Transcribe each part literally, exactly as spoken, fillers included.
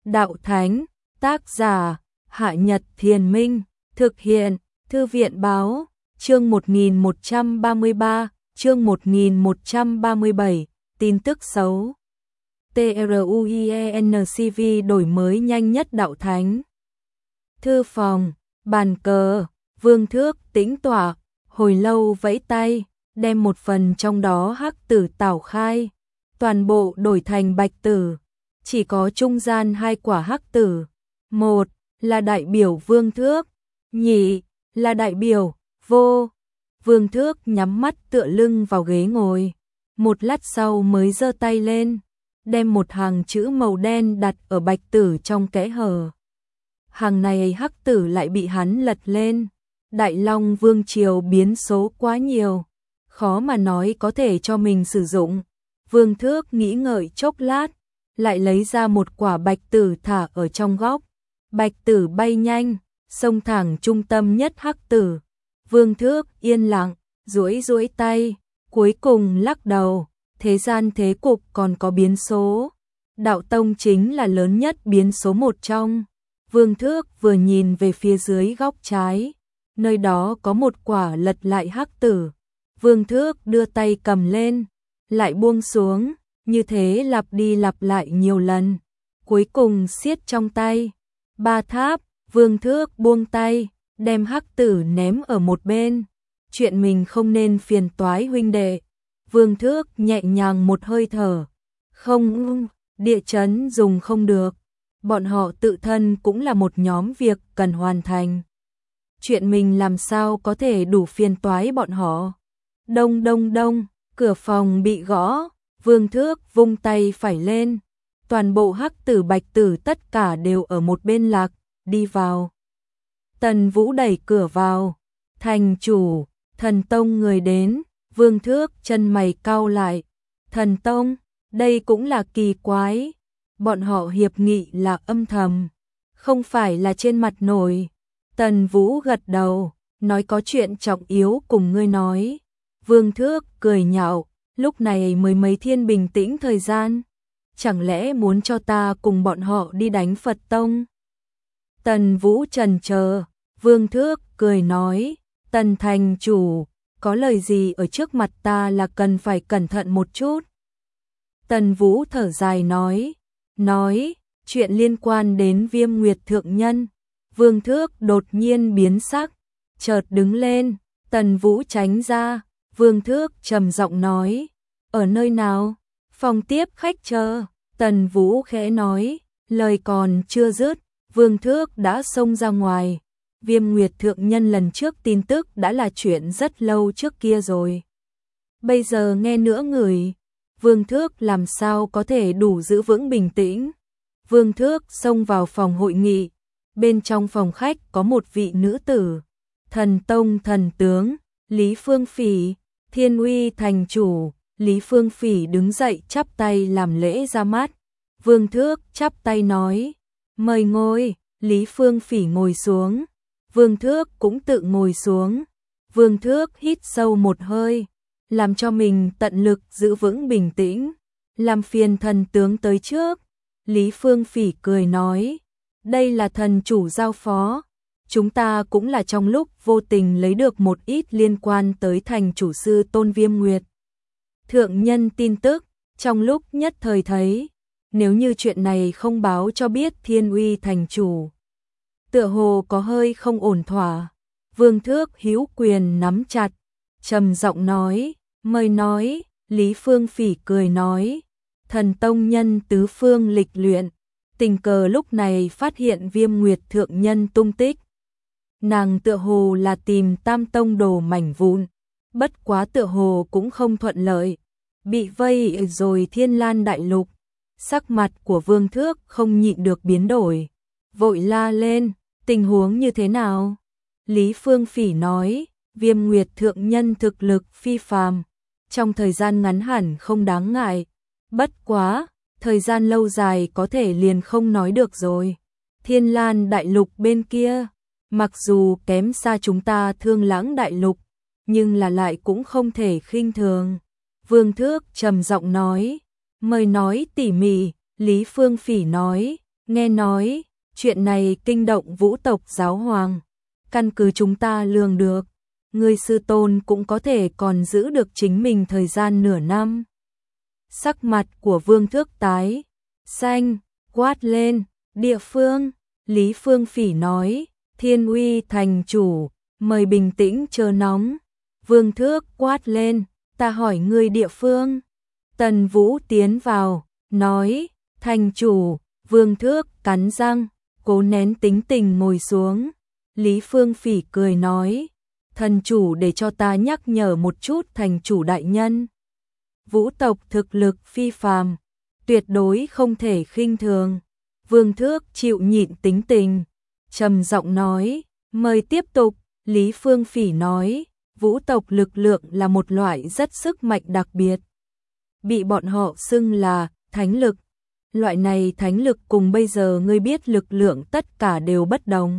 Đạo Thánh, tác giả, Hạ Nhật Thiền Minh, thực hiện, Thư viện Báo, chương một nghìn một trăm ba mươi ba, chương một nghìn một trăm ba mươi bảy, tin tức xấu. TRUIENCV đổi mới nhanh nhất Đạo Thánh. Thư phòng, bàn cờ, Vương Thước tĩnh tọa, hồi lâu vẫy tay, đem một phần trong đó hắc tử tảo khai, toàn bộ đổi thành bạch tử, chỉ có trung gian hai quả hắc tử, một là đại biểu Vương Thước, nhị là đại biểu Vô. Vương Thước nhắm mắt tựa lưng vào ghế ngồi, một lát sau mới giơ tay lên, đem một hàng chữ màu đen đặt ở bạch tử trong kẽ hở. Hàng này hắc tử lại bị hắn lật lên. Đại Long Vương Triều biến số quá nhiều, khó mà nói có thể cho mình sử dụng. Vương Thước nghĩ ngợi chốc lát, lại lấy ra một quả bạch tử thả ở trong góc. Bạch tử bay nhanh, xông thẳng trung tâm nhất hắc tử. Vương Thước yên lặng, duỗi duỗi tay, cuối cùng lắc đầu, thế gian thế cục còn có biến số. Đạo tông chính là lớn nhất biến số một trong. Vương Thước vừa nhìn về phía dưới góc trái, nơi đó có một quả lật lại hắc tử. Vương Thước đưa tay cầm lên, lại buông xuống, như thế lặp đi lặp lại nhiều lần. Cuối cùng siết trong tay. Ba tháp, Vương Thước buông tay, đem hắc tử ném ở một bên. Chuyện mình không nên phiền toái huynh đệ. Vương Thước nhẹ nhàng một hơi thở. Không, địa chấn dùng không được. Bọn họ tự thân cũng là một nhóm việc cần hoàn thành. Chuyện mình làm sao có thể đủ phiền toái bọn họ. Đông đông đông, cửa phòng bị gõ, Vương Thước vung tay phải lên. Toàn bộ hắc tử bạch tử tất cả đều ở một bên lạc, đi vào. Tần Vũ đẩy cửa vào, thành chủ, thần tông người đến, Vương Thước chân mày cau lại. Thần tông, đây cũng là kỳ quái. Bọn họ hiệp nghị là âm thầm, không phải là trên mặt nổi. Tần Vũ gật đầu, nói có chuyện trọng yếu cùng ngươi nói. Vương Thước cười nhạo, lúc này mới mấy thiên bình tĩnh thời gian. Chẳng lẽ muốn cho ta cùng bọn họ đi đánh Phật Tông? Tần Vũ trần chờ, Vương Thước cười nói, Tần thành chủ, có lời gì ở trước mặt ta là cần phải cẩn thận một chút. Tần Vũ thở dài nói, nói, chuyện liên quan đến Viêm Nguyệt Thượng Nhân. Vương Thước đột nhiên biến sắc, chợt đứng lên, Tần Vũ tránh ra, Vương Thước trầm giọng nói, ở nơi nào? Phòng tiếp khách chờ. Tần Vũ khẽ nói, lời còn chưa dứt, Vương Thước đã xông ra ngoài. Viêm Nguyệt Thượng Nhân lần trước tin tức đã là chuyện rất lâu trước kia rồi. Bây giờ nghe nữa người, Vương Thước làm sao có thể đủ giữ vững bình tĩnh. Vương Thước xông vào phòng hội nghị, bên trong phòng khách có một vị nữ tử, thần tông thần tướng, Lý Phương Phỉ, Thiên Uy thành chủ. Lý Phương Phỉ đứng dậy chắp tay làm lễ ra mắt. Vương Thước chắp tay nói, mời ngồi. Lý Phương Phỉ ngồi xuống, Vương Thước cũng tự ngồi xuống. Vương Thước hít sâu một hơi, làm cho mình tận lực giữ vững bình tĩnh, làm phiền thần tướng tới trước. Lý Phương Phỉ cười nói, đây là thần chủ giao phó, chúng ta cũng là trong lúc vô tình lấy được một ít liên quan tới thành chủ sư Tôn Viêm Nguyệt Thượng Nhân tin tức, trong lúc nhất thời thấy, nếu như chuyện này không báo cho biết Thiên Uy thành chủ, tựa hồ có hơi không ổn thỏa. Vương Thước hữu quyền nắm chặt, trầm giọng nói, mời nói. Lý Phương Phỉ cười nói, thần tông nhân tứ phương lịch luyện, tình cờ lúc này phát hiện Viêm Nguyệt Thượng Nhân tung tích. Nàng tựa hồ là tìm Tam Tông đồ mảnh vụn, bất quá tựa hồ cũng không thuận lợi, bị vây rồi Thiên Lan đại lục. Sắc mặt của Vương Thước không nhịn được biến đổi, vội la lên, tình huống như thế nào? Lý Phương Phỉ nói, Viêm Nguyệt Thượng Nhân thực lực phi phàm, trong thời gian ngắn hẳn không đáng ngại, bất quá, thời gian lâu dài có thể liền không nói được rồi. Thiên Lan đại lục bên kia, mặc dù kém xa chúng ta Thương Lãng đại lục, nhưng là lại cũng không thể khinh thường. Vương Thước trầm giọng nói, mời nói tỉ mỉ. Lý Phương Phỉ nói, Nghe nói, chuyện này kinh động Vũ tộc giáo hoàng. Căn cứ chúng ta lường được, người sư tôn cũng có thể còn giữ được chính mình thời gian nửa năm. Sắc mặt của Vương Thước tái xanh, quát lên, địa phương. Lý Phương Phỉ nói, Thiên Uy thành chủ, mời bình tĩnh chớ nóng. Vương Thước quát lên, ta hỏi ngươi địa phương. Tần Vũ tiến vào, nói, thành chủ. Vương Thước cắn răng, cố nén tính tình ngồi xuống. Lý Phương Phỉ cười nói, thần chủ để cho ta nhắc nhở một chút thành chủ đại nhân. Vũ tộc thực lực phi phàm, tuyệt đối không thể khinh thường. Vương Thước chịu nhịn tính tình, trầm giọng nói, mời tiếp tục. Lý Phương Phỉ nói, Vũ tộc lực lượng là một loại rất sức mạnh đặc biệt, bị bọn họ xưng là thánh lực. Loại này thánh lực cùng bây giờ ngươi biết lực lượng tất cả đều bất đồng.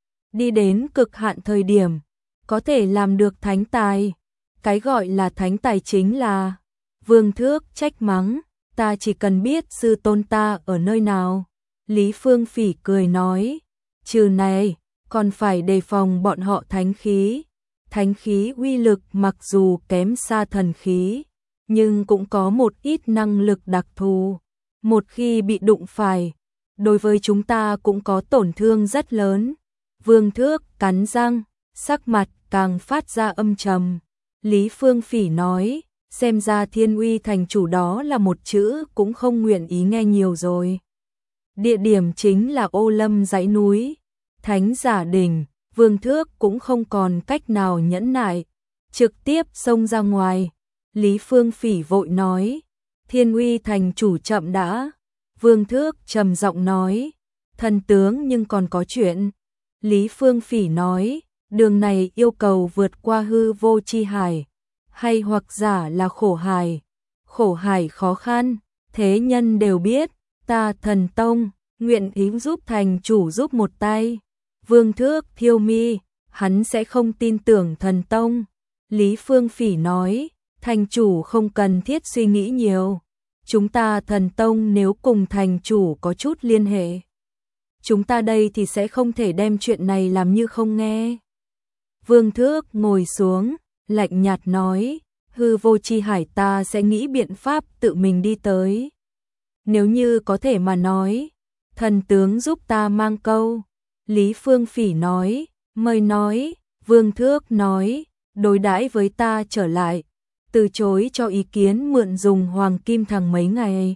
Đi đến cực hạn thời điểm, có thể làm được thánh tài. Cái gọi là thánh tài chính là, Vương Thước trách mắng, ta chỉ cần biết sư tôn ta ở nơi nào. Lý Phương Phỉ cười nói, trừ này, còn phải đề phòng bọn họ thánh khí. Thánh khí uy lực mặc dù kém xa thần khí, nhưng cũng có một ít năng lực đặc thù. Một khi bị đụng phải, đối với chúng ta cũng có tổn thương rất lớn. Vương Thước cắn răng, sắc mặt càng phát ra âm trầm. Lý Phương Phỉ nói, xem ra Thiên Uy thành chủ đó là một chữ cũng không nguyện ý nghe nhiều rồi. Địa điểm chính là Ô Lâm dãy núi, Thánh Giả Đỉnh. Vương Thước cũng không còn cách nào nhẫn nại, trực tiếp xông ra ngoài. Lý Phương Phỉ vội nói, Thiên Uy thành chủ chậm đã. Vương Thước trầm giọng nói, thần tướng nhưng còn có chuyện. Lý Phương Phỉ nói, đường này yêu cầu vượt qua hư vô chi hải, hay hoặc giả là khổ hải. Khổ hải khó khăn, thế nhân đều biết, ta Thần Tông nguyện ý giúp thành chủ giúp một tay. Vương Thước thiêu mi, hắn sẽ không tin tưởng Thần Tông. Lý Phương Phỉ nói, thành chủ không cần thiết suy nghĩ nhiều. Chúng ta Thần Tông nếu cùng thành chủ có chút liên hệ, chúng ta đây thì sẽ không thể đem chuyện này làm như không nghe. Vương Thước ngồi xuống, lạnh nhạt nói, hư vô chi hải ta sẽ nghĩ biện pháp tự mình đi tới. Nếu như có thể mà nói, thần tướng giúp ta mang câu. Lý Phương Phỉ nói, mời nói. Vương Thước nói, đối đãi với ta trở lại, từ chối cho ý kiến mượn dùng hoàng kim thằng mấy ngày.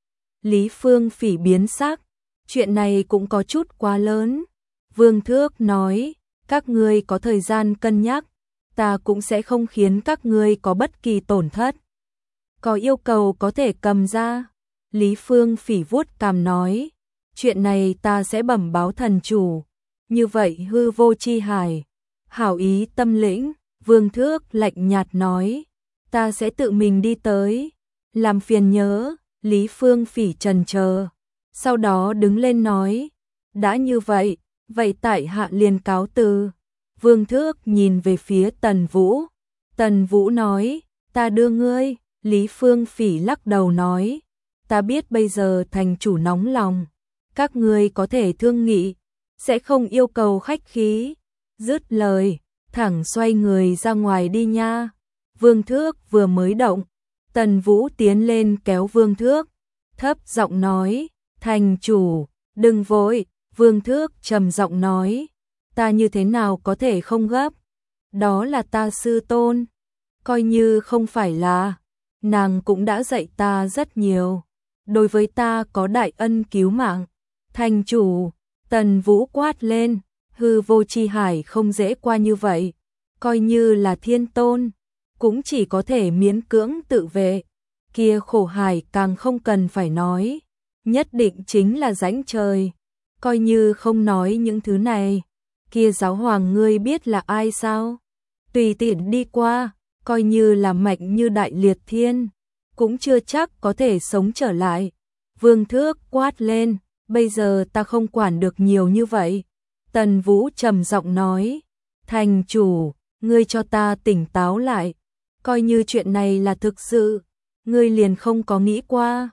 Lý Phương Phỉ biến sắc, chuyện này cũng có chút quá lớn. Vương Thước nói, các ngươi có thời gian cân nhắc, ta cũng sẽ không khiến các ngươi có bất kỳ tổn thất. Có yêu cầu có thể cầm ra. Lý Phương Phỉ vuốt cằm nói, chuyện này ta sẽ bẩm báo thần chủ. Như vậy hư vô chi hải, hảo ý tâm lĩnh. Vương Thước lạnh nhạt nói, ta sẽ tự mình đi tới, làm phiền nhớ. Lý Phương Phỉ trần chờ, sau đó đứng lên nói, đã như vậy, vậy tại hạ liền cáo từ. Vương Thước nhìn về phía Tần Vũ. Tần Vũ nói, ta đưa ngươi. Lý Phương Phỉ lắc đầu nói, ta biết bây giờ thành chủ nóng lòng, các ngươi có thể thương nghị, sẽ không yêu cầu khách khí. Dứt lời, thẳng xoay người ra ngoài đi nha. Vương Thước vừa mới động, Tần Vũ tiến lên kéo Vương Thước, thấp giọng nói, thành chủ, đừng vội. Vương Thước trầm giọng nói, ta như thế nào có thể không gấp, đó là ta sư tôn, coi như không phải là, nàng cũng đã dạy ta rất nhiều, đối với ta có đại ân cứu mạng. Thành chủ, Tần Vũ quát lên, hư vô chi hải không dễ qua như vậy, coi như là thiên tôn, cũng chỉ có thể miễn cưỡng tự vệ. Kia khổ hải càng không cần phải nói, nhất định chính là rãnh trời. Coi như không nói những thứ này, kia giáo hoàng ngươi biết là ai sao? Tùy tiện đi qua, coi như là mạnh như đại liệt thiên, cũng chưa chắc có thể sống trở lại. Vương Thước quát lên, bây giờ ta không quản được nhiều như vậy. Tần Vũ trầm giọng nói, thành chủ, ngươi cho ta tỉnh táo lại, coi như chuyện này là thực sự, ngươi liền không có nghĩ qua.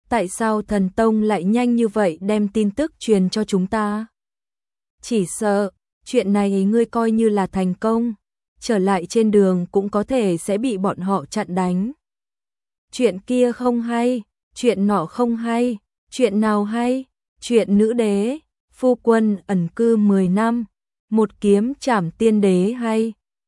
tại sao thần tông lại nhanh như vậy đem tin tức truyền cho chúng ta? Chỉ sợ, chuyện này ngươi coi như là thành công, trở lại trên đường cũng có thể sẽ bị bọn họ chặn đánh. Chuyện kia không hay, chuyện nọ không hay, chuyện nào hay? Chuyện nữ đế, phu quân ẩn cư mười năm, một kiếm trảm tiên đế hay,